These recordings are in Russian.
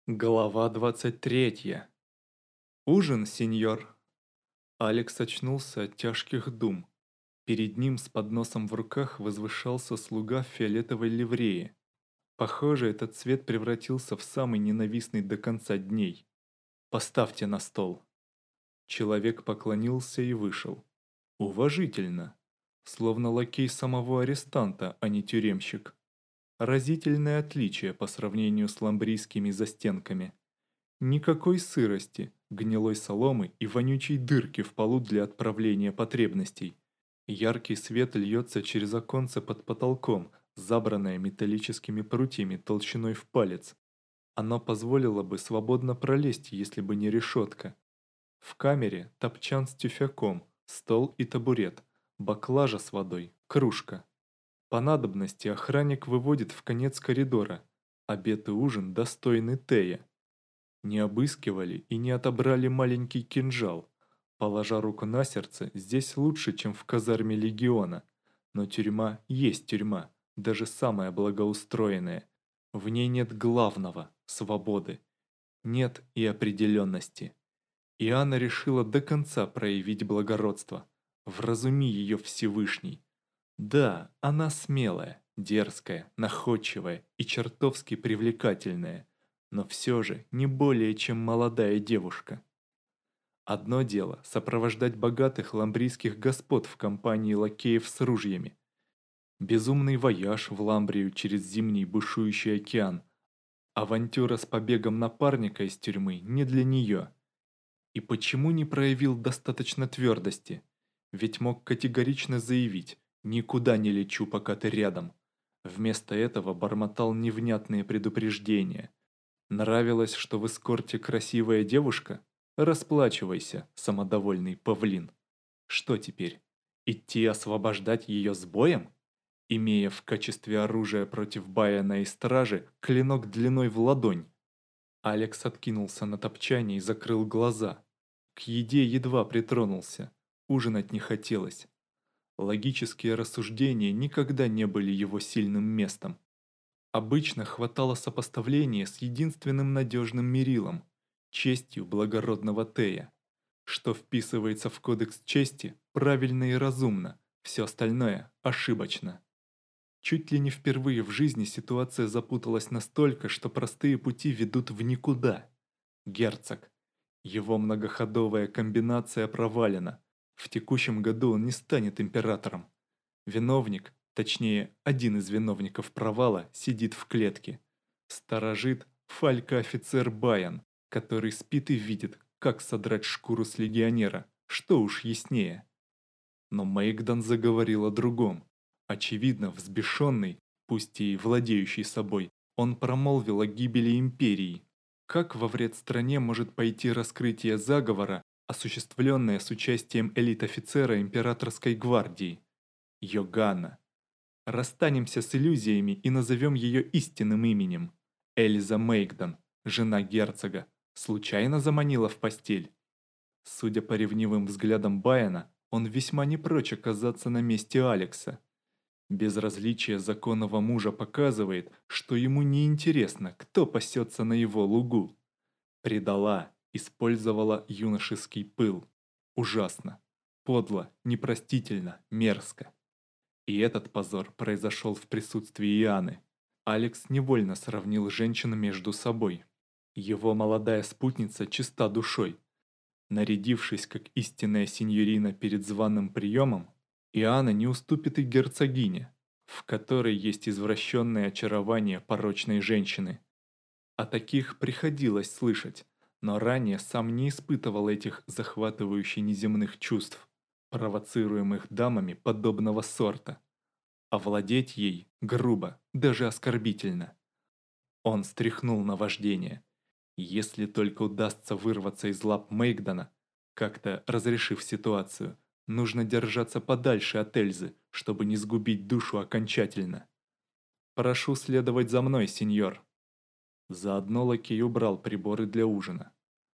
Глава 23. Ужин, сеньор. Алекс очнулся от тяжких дум. Перед ним с подносом в руках возвышался слуга в фиолетовой ливрее. Похоже, этот цвет превратился в самый ненавистный до конца дней. «Поставьте на стол». Человек поклонился и вышел. Уважительно. Словно лакей самого арестанта, а не тюремщик. Разительное отличие по сравнению с ламбрийскими застенками. Никакой сырости, гнилой соломы и вонючей дырки в полу для отправления потребностей. Яркий свет льется через оконце под потолком, забранное металлическими прутьями толщиной в палец. Оно позволило бы свободно пролезть, если бы не решетка. В камере топчан с тюфяком, стол и табурет, баклажа с водой, кружка. По надобности охранник выводит в конец коридора. Обед и ужин достойны Тея. Не обыскивали и не отобрали маленький кинжал. Положа руку на сердце, здесь лучше, чем в казарме легиона. Но тюрьма есть тюрьма, даже самая благоустроенная. В ней нет главного– свободы. Нет и определенности. И Анна решила до конца проявить благородство. Вразуми ее Всевышний. Да, она смелая, дерзкая, находчивая и чертовски привлекательная, но все же не более чем молодая девушка. Одно дело сопровождать богатых ламбрийских господ в компании лакеев с ружьями. Безумный вояж в Ламбрию через зимний бушующий океан. Авантюра с побегом напарника из тюрьмы не для нее. И почему не проявил достаточно твердости? Ведь мог категорично заявить: «Никуда не лечу, пока ты рядом». Вместо этого бормотал невнятные предупреждения. Нравилось, что в эскорте красивая девушка? Расплачивайся, самодовольный павлин. Что теперь? Идти освобождать ее с боем? Имея в качестве оружия против Баяна и стражи клинок длиной в ладонь? Алекс откинулся на топчане и закрыл глаза. К еде едва притронулся. Ужинать не хотелось. Логические рассуждения никогда не были его сильным местом. Обычно хватало сопоставления с единственным надежным мерилом– честью благородного Тея. Что вписывается в кодекс чести правильно и разумно, все остальное ошибочно. Чуть ли не впервые в жизни ситуация запуталась настолько, что простые пути ведут в никуда. Герцог. Его многоходовая комбинация провалена. В текущем году он не станет императором. Виновник, точнее, один из виновников провала, сидит в клетке. Сторожит фалька-офицер Баян, который спит и видит, как содрать шкуру с легионера, что уж яснее. Но Мэйгдан заговорил о другом. Очевидно, взбешенный, пусть и владеющий собой, он промолвил о гибели империи. Как во вред стране может пойти раскрытие заговора, осуществленное с участием элит-офицера императорской гвардии? Йоганна. Расстанемся с иллюзиями и назовем ее истинным именем. Эльза Мэйгдан, жена герцога, случайно заманила в постель. Судя по ревнивым взглядам Баяна, он весьма не прочь оказаться на месте Алекса. Безразличие законного мужа показывает, что ему не интересно, кто пасется на его лугу. Предала, использовала юношеский пыл. Ужасно, подло, непростительно, мерзко. И этот позор произошел в присутствии Иоанны. Алекс невольно сравнил женщин между собой. Его молодая спутница чиста душой. Нарядившись как истинная синьорина перед званым приемом, Иоанна не уступит и герцогине, в которой есть извращенное очарование порочной женщины. О таких приходилось слышать, но ранее сам не испытывал этих захватывающих неземных чувств, провоцируемых дамами подобного сорта. Овладеть ей грубо, даже оскорбительно. Он стряхнул наваждение. Если только удастся вырваться из лап Мэйгдана, как-то разрешив ситуацию, нужно держаться подальше от Эльзы, чтобы не сгубить душу окончательно. «Прошу следовать за мной, сеньор». Заодно лакей убрал приборы для ужина.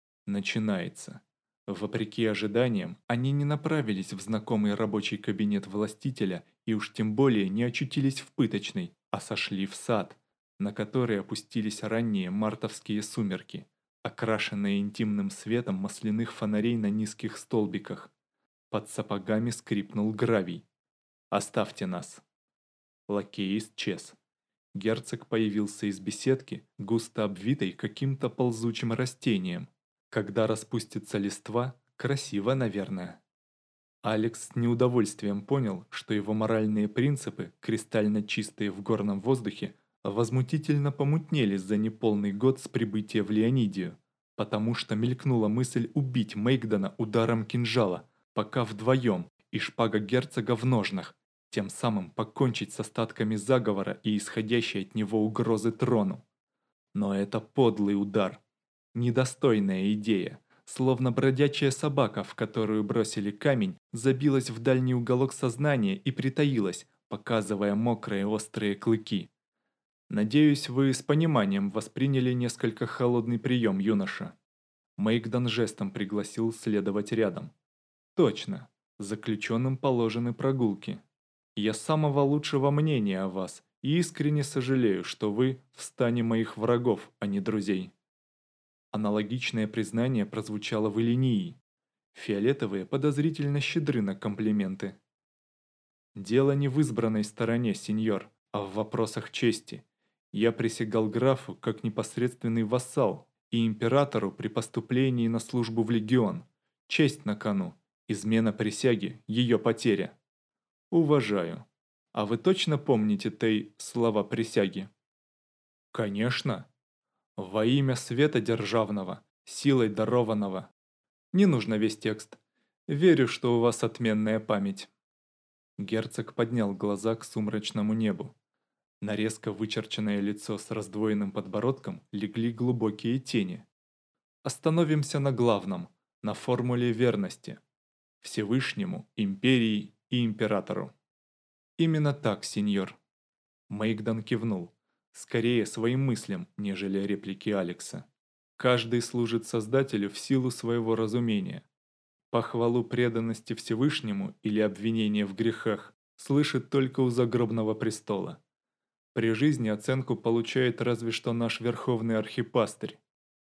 Начинается. Вопреки ожиданиям, они не направились в знакомый рабочий кабинет властителя и уж тем более не очутились в пыточной, а сошли в сад, на который опустились ранние мартовские сумерки, окрашенные интимным светом масляных фонарей на низких столбиках. Под сапогами скрипнул гравий. «Оставьте нас!» Лакей исчез. Герцог появился из беседки, густо обвитой каким-то ползучим растением. Когда распустится листва, красиво, наверное. Алекс с неудовольствием понял, что его моральные принципы, кристально чистые в горном воздухе, возмутительно помутнели за неполный год с прибытия в Леонидию, потому что мелькнула мысль убить Мейгдона ударом кинжала, пока вдвоем, и шпага герцога в ножнах, тем самым покончить с остатками заговора и исходящей от него угрозы трону. Но это подлый удар. Недостойная идея. Словно бродячая собака, в которую бросили камень, забилась в дальний уголок сознания и притаилась, показывая мокрые острые клыки. «Надеюсь, вы с пониманием восприняли несколько холодный прием, юноша». Мейгдон жестом пригласил следовать рядом. «Точно, заключенным положены прогулки. Я самого лучшего мнения о вас и искренне сожалею, что вы в стане моих врагов, а не друзей». Аналогичное признание прозвучало в Элинии. Фиолетовые подозрительно щедры на комплименты. «Дело не в избранной стороне, сеньор, а в вопросах чести. Я присягал графу как непосредственный вассал и императору при поступлении на службу в легион. Честь на кону, измена присяги, ее потеря. Уважаю. А вы точно помните Тей слова присяги?» «Конечно. Во имя света державного, силой дарованного. Не нужно весь текст. Верю, что у вас отменная память». Герцог поднял глаза к сумрачному небу. На резко вычерченное лицо с раздвоенным подбородком легли глубокие тени. Остановимся на главном, на формуле верности. Всевышнему, империи и императору. Именно так, сеньор. Мейгдон кивнул. Скорее своим мыслям, нежели реплики Алекса. Каждый служит Создателю в силу своего разумения. Похвалу преданности Всевышнему или обвинение в грехах слышит только у загробного престола. При жизни оценку получает разве что наш верховный архипастырь.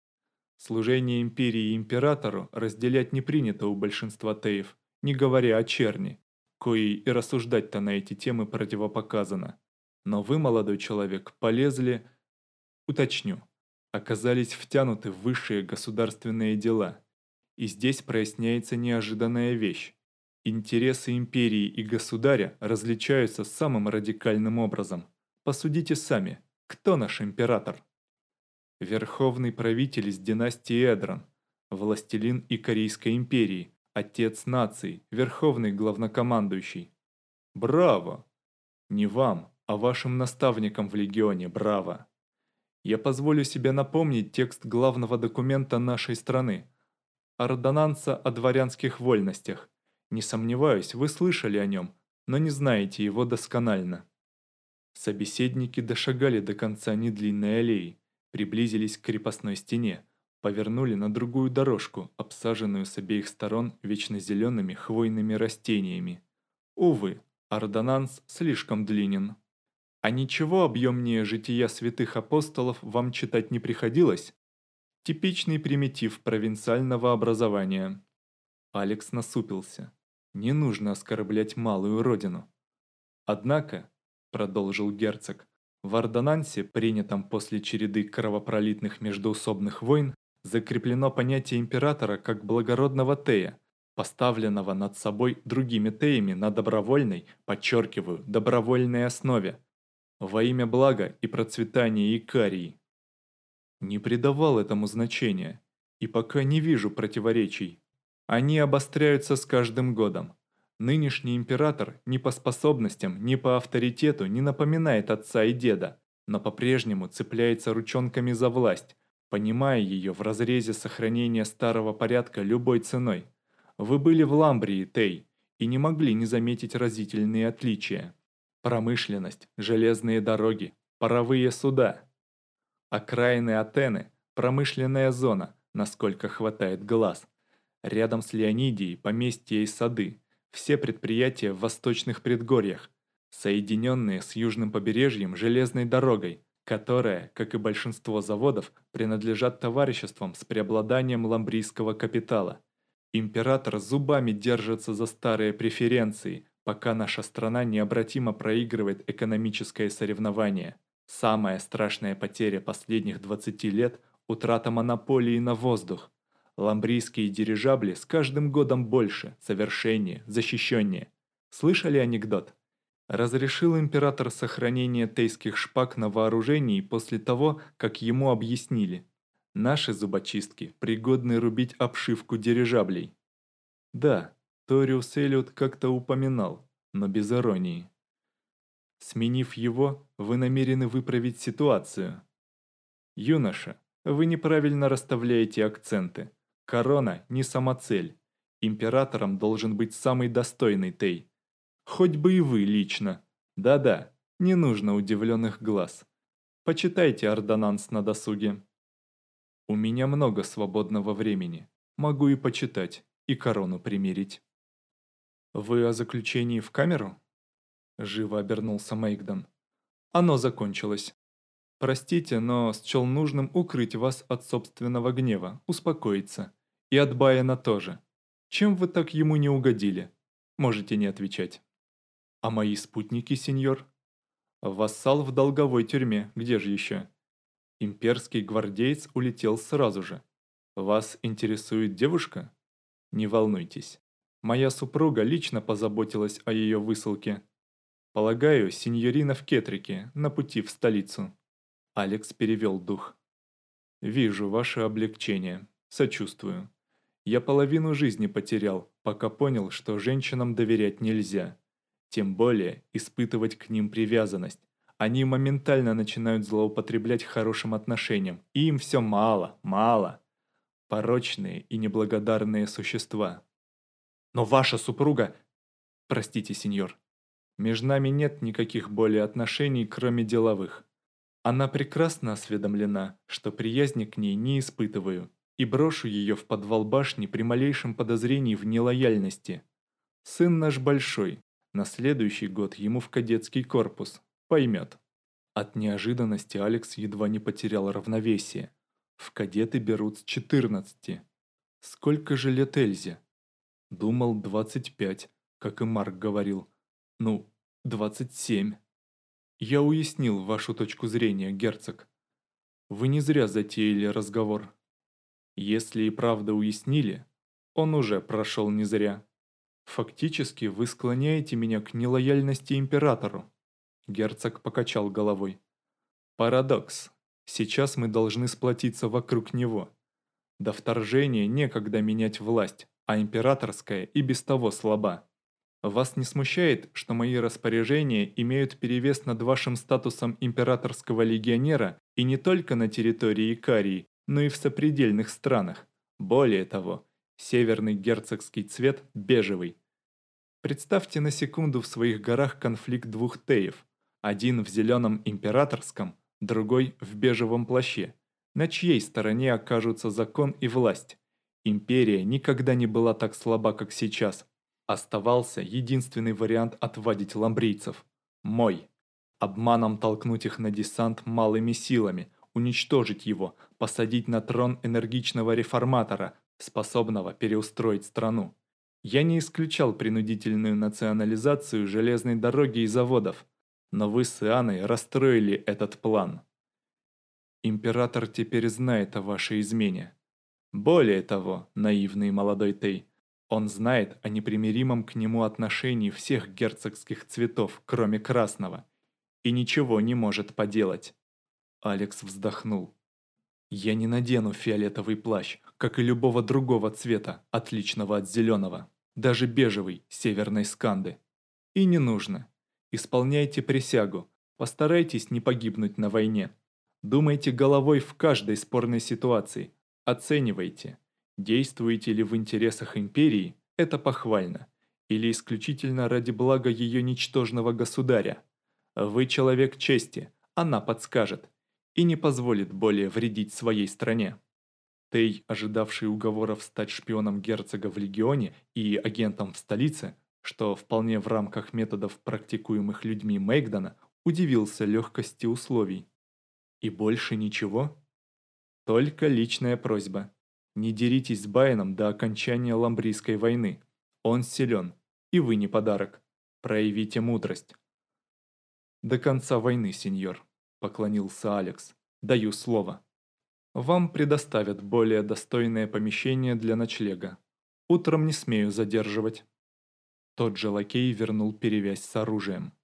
Служение империи и императору разделять не принято у большинства теев, не говоря о черни, коей и рассуждать-то на эти темы противопоказано. Но вы, молодой человек, полезли, уточню, оказались втянуты в высшие государственные дела. И здесь проясняется неожиданная вещь. Интересы империи и государя различаются самым радикальным образом. Посудите сами, кто наш император? Верховный правитель из династии Эдрон, властелин Икарийской империи, отец нации, верховный главнокомандующий. Браво! Не вам, а вашим наставникам в легионе, браво! Я позволю себе напомнить текст главного документа нашей страны – ордонанса о дворянских вольностях. Не сомневаюсь, вы слышали о нем, но не знаете его досконально. Собеседники дошагали до конца недлинной аллеи, приблизились к крепостной стене, повернули на другую дорожку, обсаженную с обеих сторон вечно зелеными хвойными растениями. Увы, ордонанс слишком длинен. А ничего объемнее жития святых апостолов вам читать не приходилось? Типичный примитив провинциального образования. Алекс насупился. Не нужно оскорблять малую родину. Однако, продолжил герцог, в ордонансе, принятом после череды кровопролитных междоусобных войн, закреплено понятие императора как благородного тея, поставленного над собой другими теями на добровольной, подчеркиваю, добровольной основе, во имя блага и процветания Икарии. Не придавал этому значения, и пока не вижу противоречий. Они обостряются с каждым годом. Нынешний император ни по способностям, ни по авторитету не напоминает отца и деда, но по-прежнему цепляется ручонками за власть, понимая ее в разрезе сохранения старого порядка любой ценой. Вы были в Ламбрии, Тей, и не могли не заметить разительные отличия. Промышленность, железные дороги, паровые суда. Окраины Атены – промышленная зона, насколько хватает глаз. Рядом с Леонидией поместья и сады. Все предприятия в восточных предгорьях, соединенные с южным побережьем железной дорогой, которые, как и большинство заводов, принадлежат товариществам с преобладанием ламбрийского капитала. Император зубами держится за старые преференции, пока наша страна необратимо проигрывает экономическое соревнование. Самая страшная потеря последних 20 лет – утрата монополии на воздух. Ламбрийские дирижабли с каждым годом больше, совершеннее, защищеннее. Слышали анекдот? Разрешил император сохранение тейских шпаг на вооружении после того, как ему объяснили. Наши зубочистки пригодны рубить обшивку дирижаблей. Да, Ториус Эллиот как-то упоминал, но без иронии. Сменив его, вы намерены выправить ситуацию. Юноша, вы неправильно расставляете акценты. Корона не самоцель. Императором должен быть самый достойный Тей. Хоть бы и вы лично. Да-да, не нужно удивленных глаз. Почитайте ордонанс на досуге. У меня много свободного времени. Могу и почитать, и корону примерить. Вы о заключении в камеру? Живо обернулся Мейгдон. Оно закончилось. Простите, но счел нужным укрыть вас от собственного гнева, успокоиться. И от Байена тоже. Чем вы так ему не угодили? Можете не отвечать. А мои спутники, сеньор? Вассал в долговой тюрьме, где же еще? Имперский гвардеец улетел сразу же. Вас интересует девушка? Не волнуйтесь. Моя супруга лично позаботилась о ее высылке. Полагаю, сеньорина в Кетрике, на пути в столицу. Алекс перевел дух. Вижу ваше облегчение. Сочувствую. Я половину жизни потерял, пока понял, что женщинам доверять нельзя. Тем более испытывать к ним привязанность. Они моментально начинают злоупотреблять хорошим отношением, и им все мало, мало. Порочные и неблагодарные существа. Но ваша супруга... Простите, сеньор. Между нами нет никаких более отношений, кроме деловых. Она прекрасно осведомлена, что приязни к ней не испытываю, и брошу ее в подвал башни при малейшем подозрении в нелояльности. Сын наш большой, на следующий год ему в кадетский корпус, поймет. От неожиданности Алекс едва не потерял равновесие. В кадеты берут с 14. Сколько же лет Эльзе? Думал 25, как и Марк говорил. Ну, 27. Я уяснил вашу точку зрения, герцог. Вы не зря затеяли разговор. Если и правда уяснили, он уже прошел не зря. Фактически вы склоняете меня к нелояльности императору. Герцог покачал головой. Парадокс. Сейчас мы должны сплотиться вокруг него. До вторжения некогда менять власть, а императорская и без того слаба. Вас не смущает, что мои распоряжения имеют перевес над вашим статусом императорского легионера и не только на территории Икарии, но и в сопредельных странах? Более того, северный герцогский цвет – бежевый. Представьте на секунду в своих горах конфликт двух теев. Один в зеленом императорском, другой в бежевом плаще. На чьей стороне окажутся закон и власть? Империя никогда не была так слаба, как сейчас. Оставался единственный вариант отвадить ламбрийцев. Мой. Обманом толкнуть их на десант малыми силами, уничтожить его, посадить на трон энергичного реформатора, способного переустроить страну. Я не исключал принудительную национализацию железной дороги и заводов, но вы с Ианой расстроили этот план. Император теперь знает о вашей измене. Более того, наивный молодой Тей, он знает о непримиримом к нему отношении всех герцогских цветов, кроме красного, и ничего не может поделать. Алекс вздохнул. Я не надену фиолетовый плащ, как и любого другого цвета, отличного от зеленого, даже бежевый, северной Сканды. И не нужно. Исполняйте присягу, постарайтесь не погибнуть на войне. Думайте головой в каждой спорной ситуации, оценивайте. Действуете ли в интересах империи, это похвально, или исключительно ради блага ее ничтожного государя. Вы человек чести, она подскажет, и не позволит более вредить своей стране. Тей, ожидавший уговоров стать шпионом герцога в легионе и агентом в столице, что вполне в рамках методов, практикуемых людьми Мейгдона, удивился легкости условий. И больше ничего? Только личная просьба. Не деритесь с Байеном до окончания Ламбрийской войны. Он силен, и вы не подарок. Проявите мудрость. До конца войны, сеньор, поклонился Алекс. Даю слово. Вам предоставят более достойное помещение для ночлега. Утром не смею задерживать. Тот же лакей вернул перевязь с оружием.